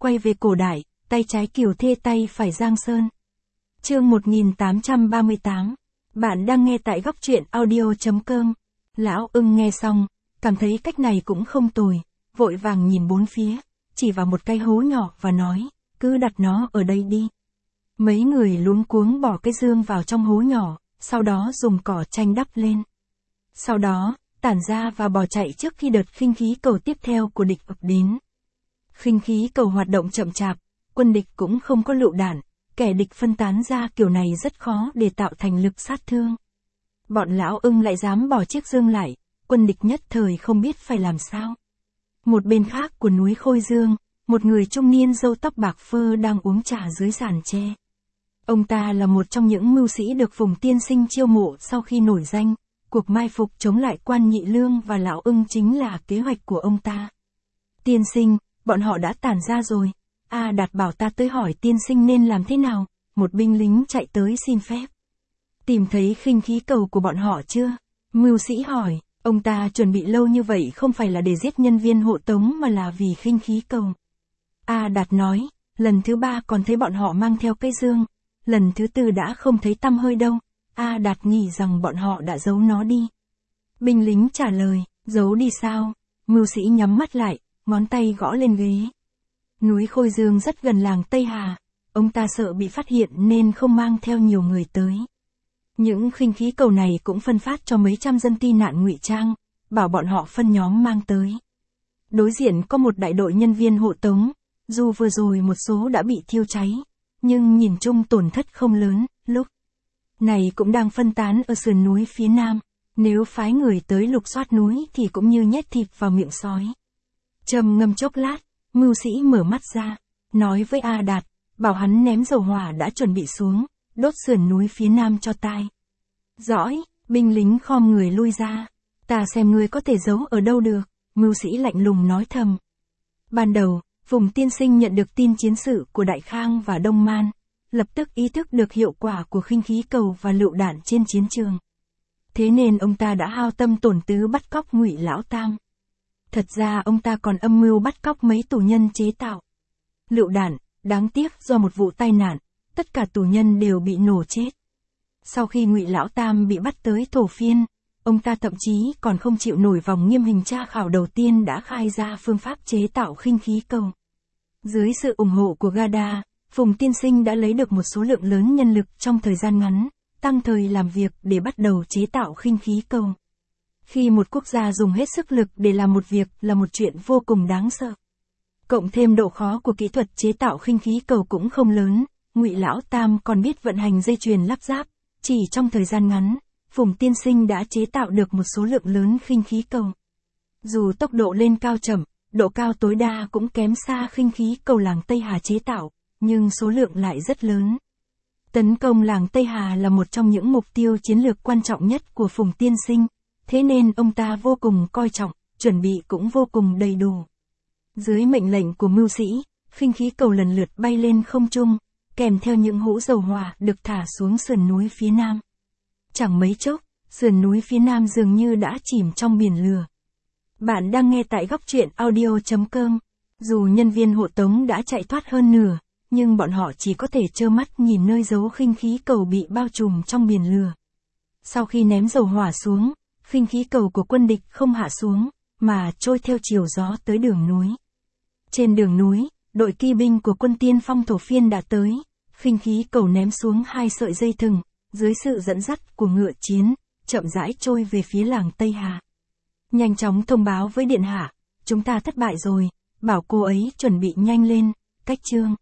quay về cổ đại, tay trái Kiều Thê tay phải Giang Sơn. Chương 1838. Bạn đang nghe tại góc truyện audio.com. Lão ưng nghe xong, cảm thấy cách này cũng không tồi, vội vàng nhìn bốn phía, chỉ vào một cái hố nhỏ và nói, cứ đặt nó ở đây đi. Mấy người luống cuống bỏ cái dương vào trong hố nhỏ, sau đó dùng cỏ tranh đắp lên. Sau đó, tản ra và bỏ chạy trước khi đợt khinh khí cầu tiếp theo của địch ập đến. Khinh khí cầu hoạt động chậm chạp, quân địch cũng không có lựu đạn, kẻ địch phân tán ra kiểu này rất khó để tạo thành lực sát thương. Bọn lão ưng lại dám bỏ chiếc dương lại, quân địch nhất thời không biết phải làm sao. Một bên khác của núi Khôi Dương, một người trung niên râu tóc bạc phơ đang uống trà dưới giàn tre. Ông ta là một trong những mưu sĩ được vùng tiên sinh chiêu mộ sau khi nổi danh. Cuộc mai phục chống lại quan Nhị Lương và lão ưng chính là kế hoạch của ông ta. Tiên sinh, bọn họ đã tản ra rồi. Đạt bảo ta tới hỏi tiên sinh nên làm thế nào. Một binh lính chạy tới xin phép. Tìm thấy khinh khí cầu của bọn họ chưa? Mưu sĩ hỏi, ông ta chuẩn bị lâu như vậy không phải là để giết nhân viên hộ tống mà là vì khinh khí cầu. Đạt nói, lần thứ 3 còn thấy bọn họ mang theo cây dương. Lần thứ 4 đã không thấy tăm hơi đâu. Đạt nghĩ rằng bọn họ đã giấu nó đi. Binh lính trả lời, giấu đi sao? Mưu sĩ nhắm mắt lại, ngón tay gõ lên ghế. Núi Khôi Dương rất gần làng Tây Hà, ông ta sợ bị phát hiện nên không mang theo nhiều người tới. Những khinh khí cầu này cũng phân phát cho mấy trăm dân tị nạn ngụy trang, bảo bọn họ phân nhóm mang tới. Đối diện có một đại đội nhân viên hộ tống, dù vừa rồi một số đã bị thiêu cháy, nhưng nhìn chung tổn thất không lớn, lúc này cũng đang phân tán ở sườn núi phía nam, nếu phái người tới lục soát núi thì cũng như nhét thịt vào miệng sói. Trầm ngâm chốc lát, mưu sĩ mở mắt ra, nói với Đạt, bảo hắn ném dầu hỏa đã chuẩn bị xuống, đốt sườn núi phía nam cho tai. Dõi, binh lính khom người lui ra, ta xem ngươi có thể giấu ở đâu được, mưu sĩ lạnh lùng nói thầm. Ban đầu, vùng tiên sinh nhận được tin chiến sự của Đại Khang và Đông Man. Lập tức ý thức được hiệu quả của khinh khí cầu và lựu đạn trên chiến trường. Thế nên ông ta đã hao tâm tổn tứ bắt cóc Ngụy Lão Tam. Thật ra ông ta còn âm mưu bắt cóc mấy tù nhân chế tạo lựu đạn, đáng tiếc do một vụ tai nạn, tất cả tù nhân đều bị nổ chết. Sau khi Ngụy Lão Tam bị bắt tới Thổ Phiên, ông ta thậm chí còn không chịu nổi vòng nghiêm hình tra khảo đầu tiên đã khai ra phương pháp chế tạo khinh khí cầu. Dưới sự ủng hộ của Gada, Phùng tiên sinh đã lấy được một số lượng lớn nhân lực trong thời gian ngắn, tăng thời làm việc để bắt đầu chế tạo khinh khí cầu. Khi một quốc gia dùng hết sức lực để làm một việc là một chuyện vô cùng đáng sợ. Cộng thêm độ khó của kỹ thuật chế tạo khinh khí cầu cũng không lớn, Ngụy Lão Tam còn biết vận hành dây chuyền lắp ráp, chỉ trong thời gian ngắn, Phùng tiên sinh đã chế tạo được một số lượng lớn khinh khí cầu. Dù tốc độ lên cao chậm, độ cao tối đa cũng kém xa khinh khí cầu làng Tây Hà chế tạo. Nhưng số lượng lại rất lớn. Tấn công làng Tây Hà là một trong những mục tiêu chiến lược quan trọng nhất của Phùng tiên sinh, thế nên ông ta vô cùng coi trọng, chuẩn bị cũng vô cùng đầy đủ. Dưới mệnh lệnh của mưu sĩ, khinh khí cầu lần lượt bay lên không trung, kèm theo những hũ dầu hỏa được thả xuống sườn núi phía nam. Chẳng mấy chốc, sườn núi phía nam dường như đã chìm trong biển lửa. Bạn đang nghe tại góc truyện audio.com. Dù nhân viên hộ tống đã chạy thoát hơn nửa, nhưng bọn họ chỉ có thể trơ mắt nhìn nơi giấu khinh khí cầu bị bao trùm trong biển lửa. Sau khi ném dầu hỏa xuống, khinh khí cầu của quân địch không hạ xuống, mà trôi theo chiều gió tới đường núi. Trên đường núi, đội kỵ binh của quân tiên phong Thổ Phiên đã tới, khinh khí cầu ném xuống 2 sợi dây thừng, dưới sự dẫn dắt của ngựa chiến, chậm rãi trôi về phía làng Tây Hà. Nhanh chóng thông báo với điện hạ, chúng ta thất bại rồi, bảo cô ấy chuẩn bị nhanh lên, cách chương.